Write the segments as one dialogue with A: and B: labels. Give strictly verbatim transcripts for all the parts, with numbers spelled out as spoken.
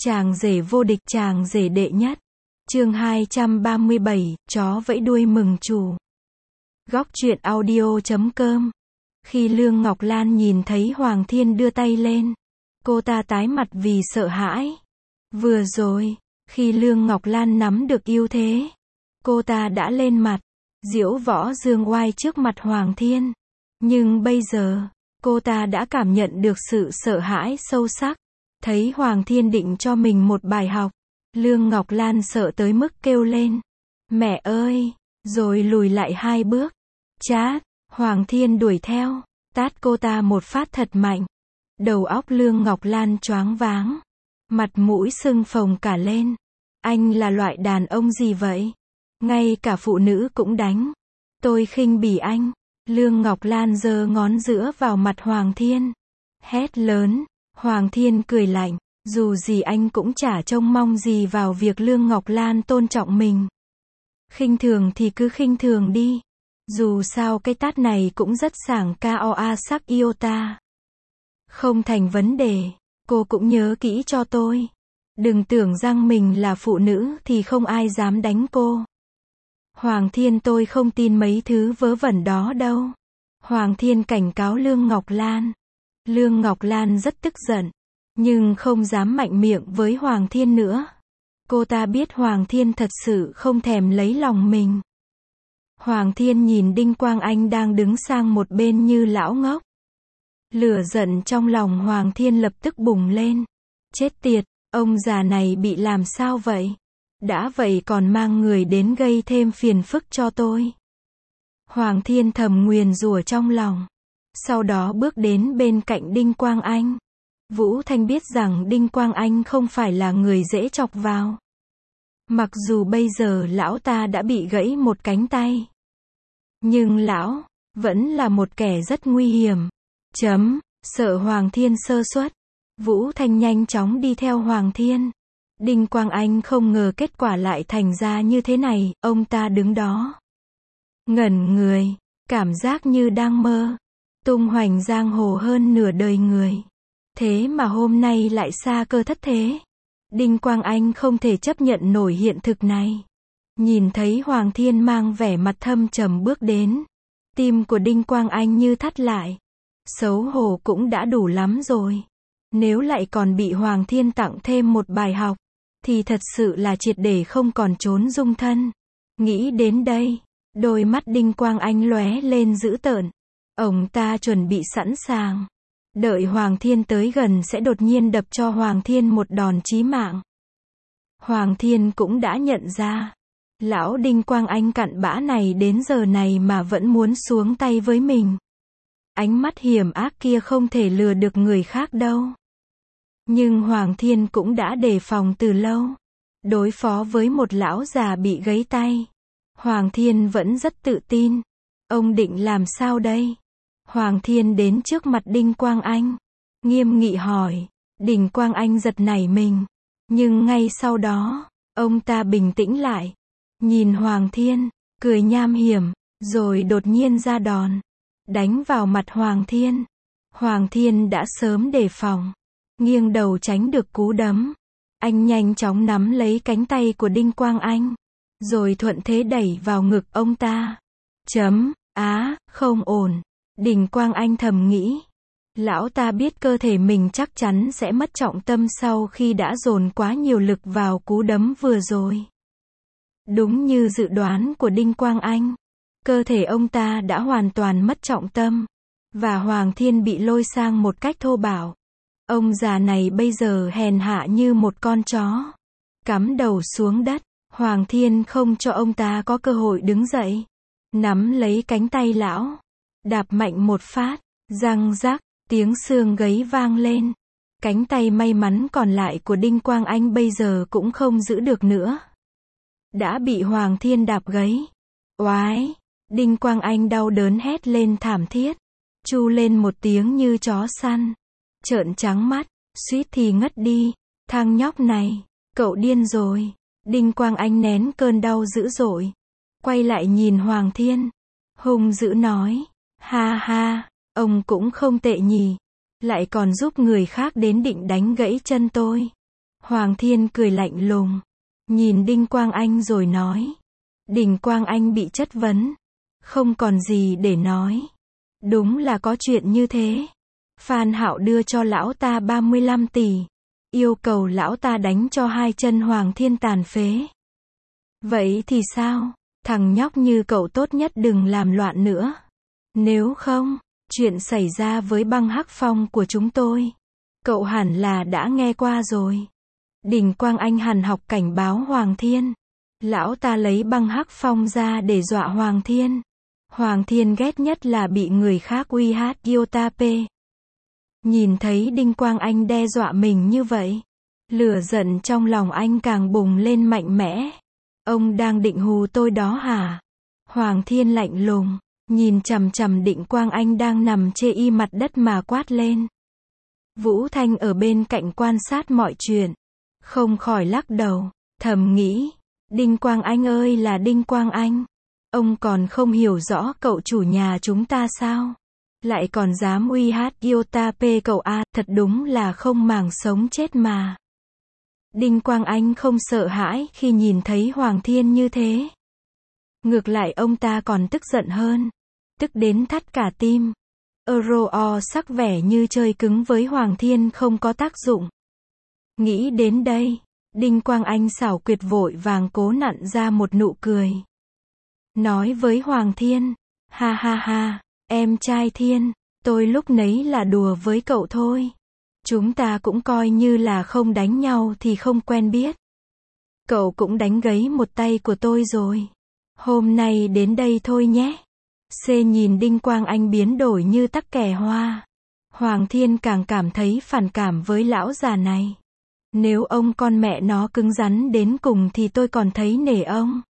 A: Chàng rể vô địch, chàng rể đệ nhất. Chương hai trăm ba mươi bảy, chó vẫy đuôi mừng chủ. Góc truyện audio chấm com. Khi Lương Ngọc Lan nhìn thấy Hoàng Thiên đưa tay lên, cô ta tái mặt vì sợ hãi. Vừa rồi, khi Lương Ngọc Lan nắm được ưu thế, cô ta đã lên mặt, diễu võ dương oai trước mặt Hoàng Thiên. Nhưng bây giờ, cô ta đã cảm nhận được sự sợ hãi sâu sắc. Thấy Hoàng Thiên định cho mình một bài học, Lương Ngọc Lan sợ tới mức kêu lên, mẹ ơi, rồi lùi lại hai bước. Chát, Hoàng Thiên đuổi theo, tát cô ta một phát thật mạnh. Đầu óc Lương Ngọc Lan choáng váng, mặt mũi sưng phồng cả lên. Anh là loại đàn ông gì vậy? Ngay cả phụ nữ cũng đánh. Tôi khinh bỉ anh. Lương Ngọc Lan giơ ngón giữa vào mặt Hoàng Thiên, hét lớn. Hoàng Thiên cười lạnh, dù gì anh cũng chả trông mong gì vào việc Lương Ngọc Lan tôn trọng mình. Khinh thường thì cứ khinh thường đi. Dù sao cái tát này cũng rất sảng koa sắc iota. Không thành vấn đề, cô cũng nhớ kỹ cho tôi. Đừng tưởng rằng mình là phụ nữ thì không ai dám đánh cô. Hoàng Thiên, tôi không tin mấy thứ vớ vẩn đó đâu. Hoàng Thiên cảnh cáo Lương Ngọc Lan. Lương Ngọc Lan rất tức giận, nhưng không dám mạnh miệng với Hoàng Thiên nữa. Cô ta biết Hoàng Thiên thật sự không thèm lấy lòng mình. Hoàng Thiên nhìn Đinh Quang Anh đang đứng sang một bên như lão ngốc. Lửa giận trong lòng Hoàng Thiên lập tức bùng lên. Chết tiệt, ông già này bị làm sao vậy? Đã vậy còn mang người đến gây thêm phiền phức cho tôi. Hoàng Thiên thầm nguyền rủa trong lòng. Sau đó bước đến bên cạnh Đinh Quang Anh. Vũ Thanh biết rằng Đinh Quang Anh không phải là người dễ chọc vào. Mặc dù bây giờ lão ta đã bị gãy một cánh tay, nhưng lão vẫn là một kẻ rất nguy hiểm. Chấm, sợ Hoàng Thiên sơ suất, Vũ Thanh nhanh chóng đi theo Hoàng Thiên. Đinh Quang Anh không ngờ kết quả lại thành ra như thế này, ông ta đứng đó, ngẩn người, cảm giác như đang mơ. Tung hoành giang hồ hơn nửa đời người, thế mà hôm nay lại sa cơ thất thế. Đinh Quang Anh không thể chấp nhận nổi hiện thực này. Nhìn thấy Hoàng Thiên mang vẻ mặt thâm trầm bước đến, tim của Đinh Quang Anh như thắt lại. Xấu hổ cũng đã đủ lắm rồi, nếu lại còn bị Hoàng Thiên tặng thêm một bài học, thì thật sự là triệt để không còn trốn dung thân. Nghĩ đến đây, đôi mắt Đinh Quang Anh lóe lên dữ tợn. Ông ta chuẩn bị sẵn sàng, đợi Hoàng Thiên tới gần sẽ đột nhiên đập cho Hoàng Thiên một đòn chí mạng. Hoàng Thiên cũng đã nhận ra, lão Đinh Quang Anh cặn bã này đến giờ này mà vẫn muốn xuống tay với mình. Ánh mắt hiểm ác kia không thể lừa được người khác đâu. Nhưng Hoàng Thiên cũng đã đề phòng từ lâu. Đối phó với một lão già bị gãy tay, Hoàng Thiên vẫn rất tự tin. Ông định làm sao đây? Hoàng Thiên đến trước mặt Đinh Quang Anh, nghiêm nghị hỏi. Đinh Quang Anh giật nảy mình, nhưng ngay sau đó, ông ta bình tĩnh lại, nhìn Hoàng Thiên, cười nham hiểm, rồi đột nhiên ra đòn, đánh vào mặt Hoàng Thiên. Hoàng Thiên đã sớm đề phòng, nghiêng đầu tránh được cú đấm. Anh nhanh chóng nắm lấy cánh tay của Đinh Quang Anh, rồi thuận thế đẩy vào ngực ông ta. Chấm, á, không ổn. Đinh Quang Anh thầm nghĩ. Lão ta biết cơ thể mình chắc chắn sẽ mất trọng tâm sau khi đã dồn quá nhiều lực vào cú đấm vừa rồi. Đúng như dự đoán của Đinh Quang Anh, cơ thể ông ta đã hoàn toàn mất trọng tâm, và Hoàng Thiên bị lôi sang một cách thô bạo. Ông già này bây giờ hèn hạ như một con chó, cắm đầu xuống đất. Hoàng Thiên không cho ông ta có cơ hội đứng dậy, nắm lấy cánh tay lão, đạp mạnh một phát, răng rắc, tiếng xương gãy vang lên. Cánh tay may mắn còn lại của Đinh Quang Anh bây giờ cũng không giữ được nữa, đã bị Hoàng Thiên đạp gãy. Oái! Đinh Quang Anh đau đớn hét lên thảm thiết, tru lên một tiếng như chó săn, trợn trắng mắt, suýt thì ngất đi. Thằng nhóc này, cậu điên rồi. Đinh Quang Anh nén cơn đau dữ dội, quay lại nhìn Hoàng Thiên, hung dữ nói, ha ha, ông cũng không tệ nhỉ, lại còn giúp người khác đến định đánh gãy chân tôi. Hoàng Thiên cười lạnh lùng, nhìn Đinh Quang Anh rồi nói. Đinh Quang Anh bị chất vấn, không còn gì để nói. Đúng là có chuyện như thế. Phan Hạo đưa cho lão ta ba mươi lăm tỷ, yêu cầu lão ta đánh cho hai chân Hoàng Thiên tàn phế. Vậy thì sao? Thằng nhóc như cậu tốt nhất đừng làm loạn nữa. Nếu không, chuyện xảy ra với băng hắc phong của chúng tôi, cậu hẳn là đã nghe qua rồi. Đinh Quang Anh hằn học cảnh báo Hoàng Thiên. Lão ta lấy băng hắc phong ra để dọa Hoàng Thiên. Hoàng Thiên ghét nhất là bị người khác uy hát Yotape. Nhìn thấy Đinh Quang Anh đe dọa mình như vậy, lửa giận trong lòng anh càng bùng lên mạnh mẽ. Ông đang định hù tôi đó hả? Hoàng Thiên lạnh lùng, nhìn chằm chằm Đinh Quang Anh đang nằm chê y mặt đất mà quát lên. Vũ Thanh ở bên cạnh quan sát mọi chuyện, không khỏi lắc đầu, thầm nghĩ, Đinh Quang Anh ơi là Đinh Quang Anh. Ông còn không hiểu rõ cậu chủ nhà chúng ta sao? Lại còn dám uy hát Yotape cậu a, thật đúng là không màng sống chết mà. Đinh Quang Anh không sợ hãi khi nhìn thấy Hoàng Thiên như thế. Ngược lại ông ta còn tức giận hơn, tức đến thắt cả tim. Euro sắc vẻ như chơi cứng với Hoàng Thiên không có tác dụng. Nghĩ đến đây, Đinh Quang Anh xảo quyệt vội vàng cố nặn ra một nụ cười. Nói với Hoàng Thiên, ha ha ha, em trai Thiên, tôi lúc nấy là đùa với cậu thôi. Chúng ta cũng coi như là không đánh nhau thì không quen biết. Cậu cũng đánh gãy một tay của tôi rồi. Hôm nay đến đây thôi nhé. C nhìn Đinh Quang Anh biến đổi như tắc kè hoa. Hoàng Thiên càng cảm thấy phản cảm với lão già này. Nếu ông con mẹ nó cứng rắn đến cùng thì tôi còn thấy nể ông.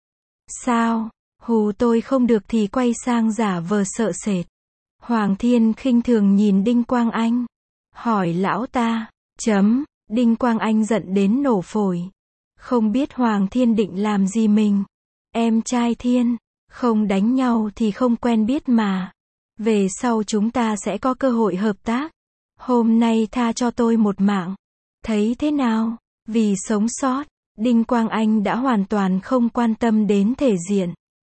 A: Sao? Hù tôi không được thì quay sang giả vờ sợ sệt. Hoàng Thiên khinh thường nhìn Đinh Quang Anh. Hỏi lão ta, chấm, Đinh Quang Anh giận đến nổ phổi. Không biết Hoàng Thiên định làm gì mình. Em trai Thiên, không đánh nhau thì không quen biết mà. Về sau chúng ta sẽ có cơ hội hợp tác. Hôm nay tha cho tôi một mạng. Thấy thế nào? Vì sống sót, Đinh Quang Anh đã hoàn toàn không quan tâm đến thể diện.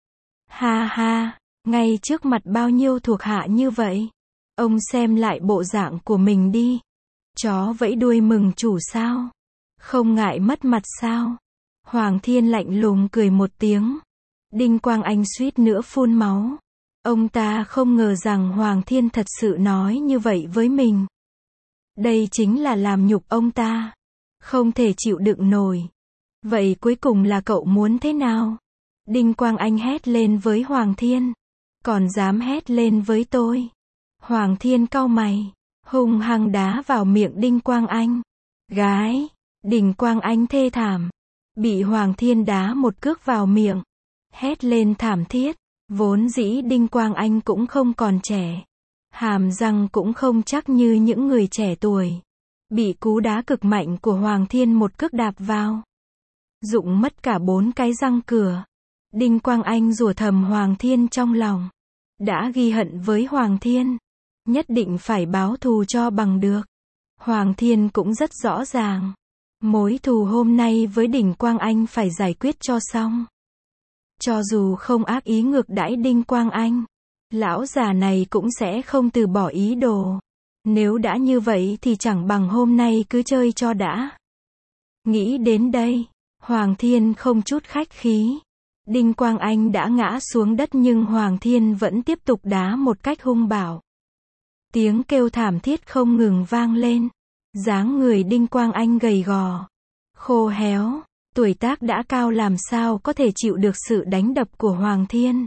A: Ha ha, ngay trước mặt bao nhiêu thuộc hạ như vậy. Ông xem lại bộ dạng của mình đi. Chó vẫy đuôi mừng chủ sao? Không ngại mất mặt sao? Hoàng Thiên lạnh lùng cười một tiếng. Đinh Quang Anh suýt nữa phun máu. Ông ta không ngờ rằng Hoàng Thiên thật sự nói như vậy với mình. Đây chính là làm nhục ông ta. Không thể chịu đựng nổi. Vậy cuối cùng là cậu muốn thế nào? Đinh Quang Anh hét lên với Hoàng Thiên. Còn dám hét lên với tôi? Hoàng Thiên cau mày, hung hăng đá vào miệng Đinh Quang Anh. Gái! Đinh Quang Anh thê thảm. Bị Hoàng Thiên đá một cước vào miệng. Hét lên thảm thiết. Vốn dĩ Đinh Quang Anh cũng không còn trẻ. Hàm răng cũng không chắc như những người trẻ tuổi. Bị cú đá cực mạnh của Hoàng Thiên một cước đạp vào. Rụng mất cả bốn cái răng cửa. Đinh Quang Anh rủa thầm Hoàng Thiên trong lòng. Đã ghi hận với Hoàng Thiên. Nhất định phải báo thù cho bằng được. Hoàng Thiên cũng rất rõ ràng. Mối thù hôm nay với Đinh Quang Anh phải giải quyết cho xong. Cho dù không ác ý ngược đãi Đinh Quang Anh, lão già này cũng sẽ không từ bỏ ý đồ. Nếu đã như vậy thì chẳng bằng hôm nay cứ chơi cho đã. Nghĩ đến đây, Hoàng Thiên không chút khách khí. Đinh Quang Anh đã ngã xuống đất nhưng Hoàng Thiên vẫn tiếp tục đá một cách hung bạo. Tiếng kêu thảm thiết không ngừng vang lên. Dáng người Đinh Quang Anh gầy gò, khô héo, tuổi tác đã cao làm sao có thể chịu được sự đánh đập của Hoàng Thiên.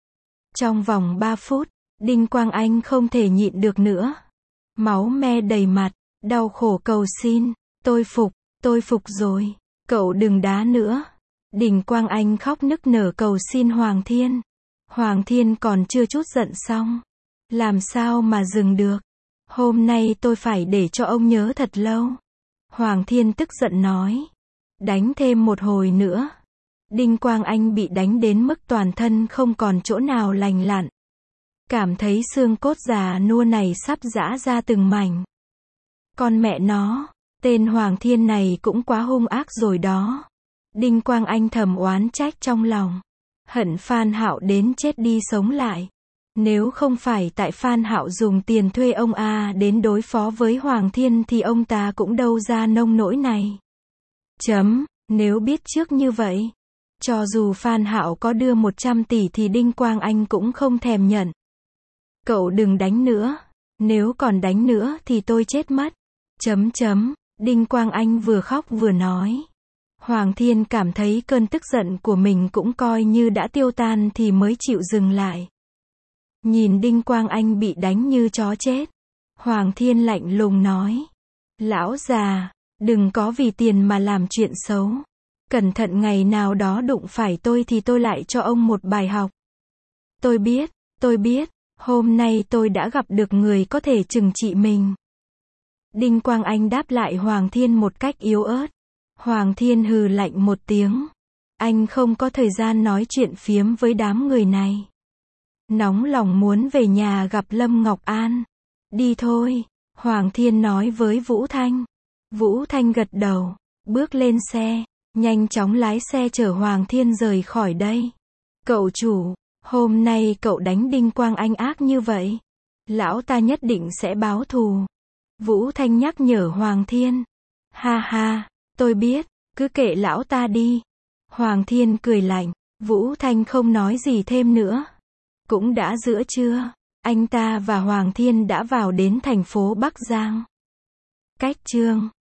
A: Trong vòng ba phút, Đinh Quang Anh không thể nhịn được nữa. Máu me đầy mặt, đau khổ cầu xin, tôi phục, tôi phục rồi, cậu đừng đá nữa. Đinh Quang Anh khóc nức nở cầu xin Hoàng Thiên. Hoàng Thiên còn chưa chút giận xong. Làm sao mà dừng được? Hôm nay tôi phải để cho ông nhớ thật lâu. Hoàng Thiên tức giận nói. Đánh thêm một hồi nữa. Đinh Quang Anh bị đánh đến mức toàn thân không còn chỗ nào lành lặn. Cảm thấy xương cốt già nua này sắp giã ra từng mảnh. Con mẹ nó, Tên Hoàng Thiên này cũng quá hung ác rồi đó. Đinh Quang Anh thầm oán trách trong lòng. Hận Phan Hạo đến chết đi sống lại. Nếu không phải tại Phan Hạo dùng tiền thuê ông A đến đối phó với Hoàng Thiên thì ông ta cũng đâu ra nông nỗi này. Chấm, nếu biết trước như vậy, cho dù Phan Hạo có đưa một trăm tỷ thì Đinh Quang Anh cũng không thèm nhận. Cậu đừng đánh nữa, nếu còn đánh nữa thì tôi chết mất. Chấm chấm, Đinh Quang Anh vừa khóc vừa nói. Hoàng Thiên cảm thấy cơn tức giận của mình cũng coi như đã tiêu tan thì mới chịu dừng lại. Nhìn Đinh Quang Anh bị đánh như chó chết, Hoàng Thiên lạnh lùng nói. Lão già, đừng có vì tiền mà làm chuyện xấu. Cẩn thận ngày nào đó đụng phải tôi thì tôi lại cho ông một bài học. Tôi biết, tôi biết, hôm nay tôi đã gặp được người có thể trừng trị mình. Đinh Quang Anh đáp lại Hoàng Thiên một cách yếu ớt. Hoàng Thiên hừ lạnh một tiếng. Anh không có thời gian nói chuyện phiếm với đám người này. Nóng lòng muốn về nhà gặp Lâm Ngọc An. Đi thôi, Hoàng Thiên nói với Vũ Thanh. Vũ Thanh gật đầu, bước lên xe, nhanh chóng lái xe chở Hoàng Thiên rời khỏi đây. Cậu chủ, hôm nay cậu đánh Đinh Quang Anh ác như vậy. Lão ta nhất định sẽ báo thù. Vũ Thanh nhắc nhở Hoàng Thiên. Ha ha, tôi biết, cứ kệ lão ta đi. Hoàng Thiên cười lạnh, Vũ Thanh không nói gì thêm nữa. Cũng đã giữa trưa, anh ta và Hoàng Thiên đã vào đến thành phố Bắc Giang. Cách chương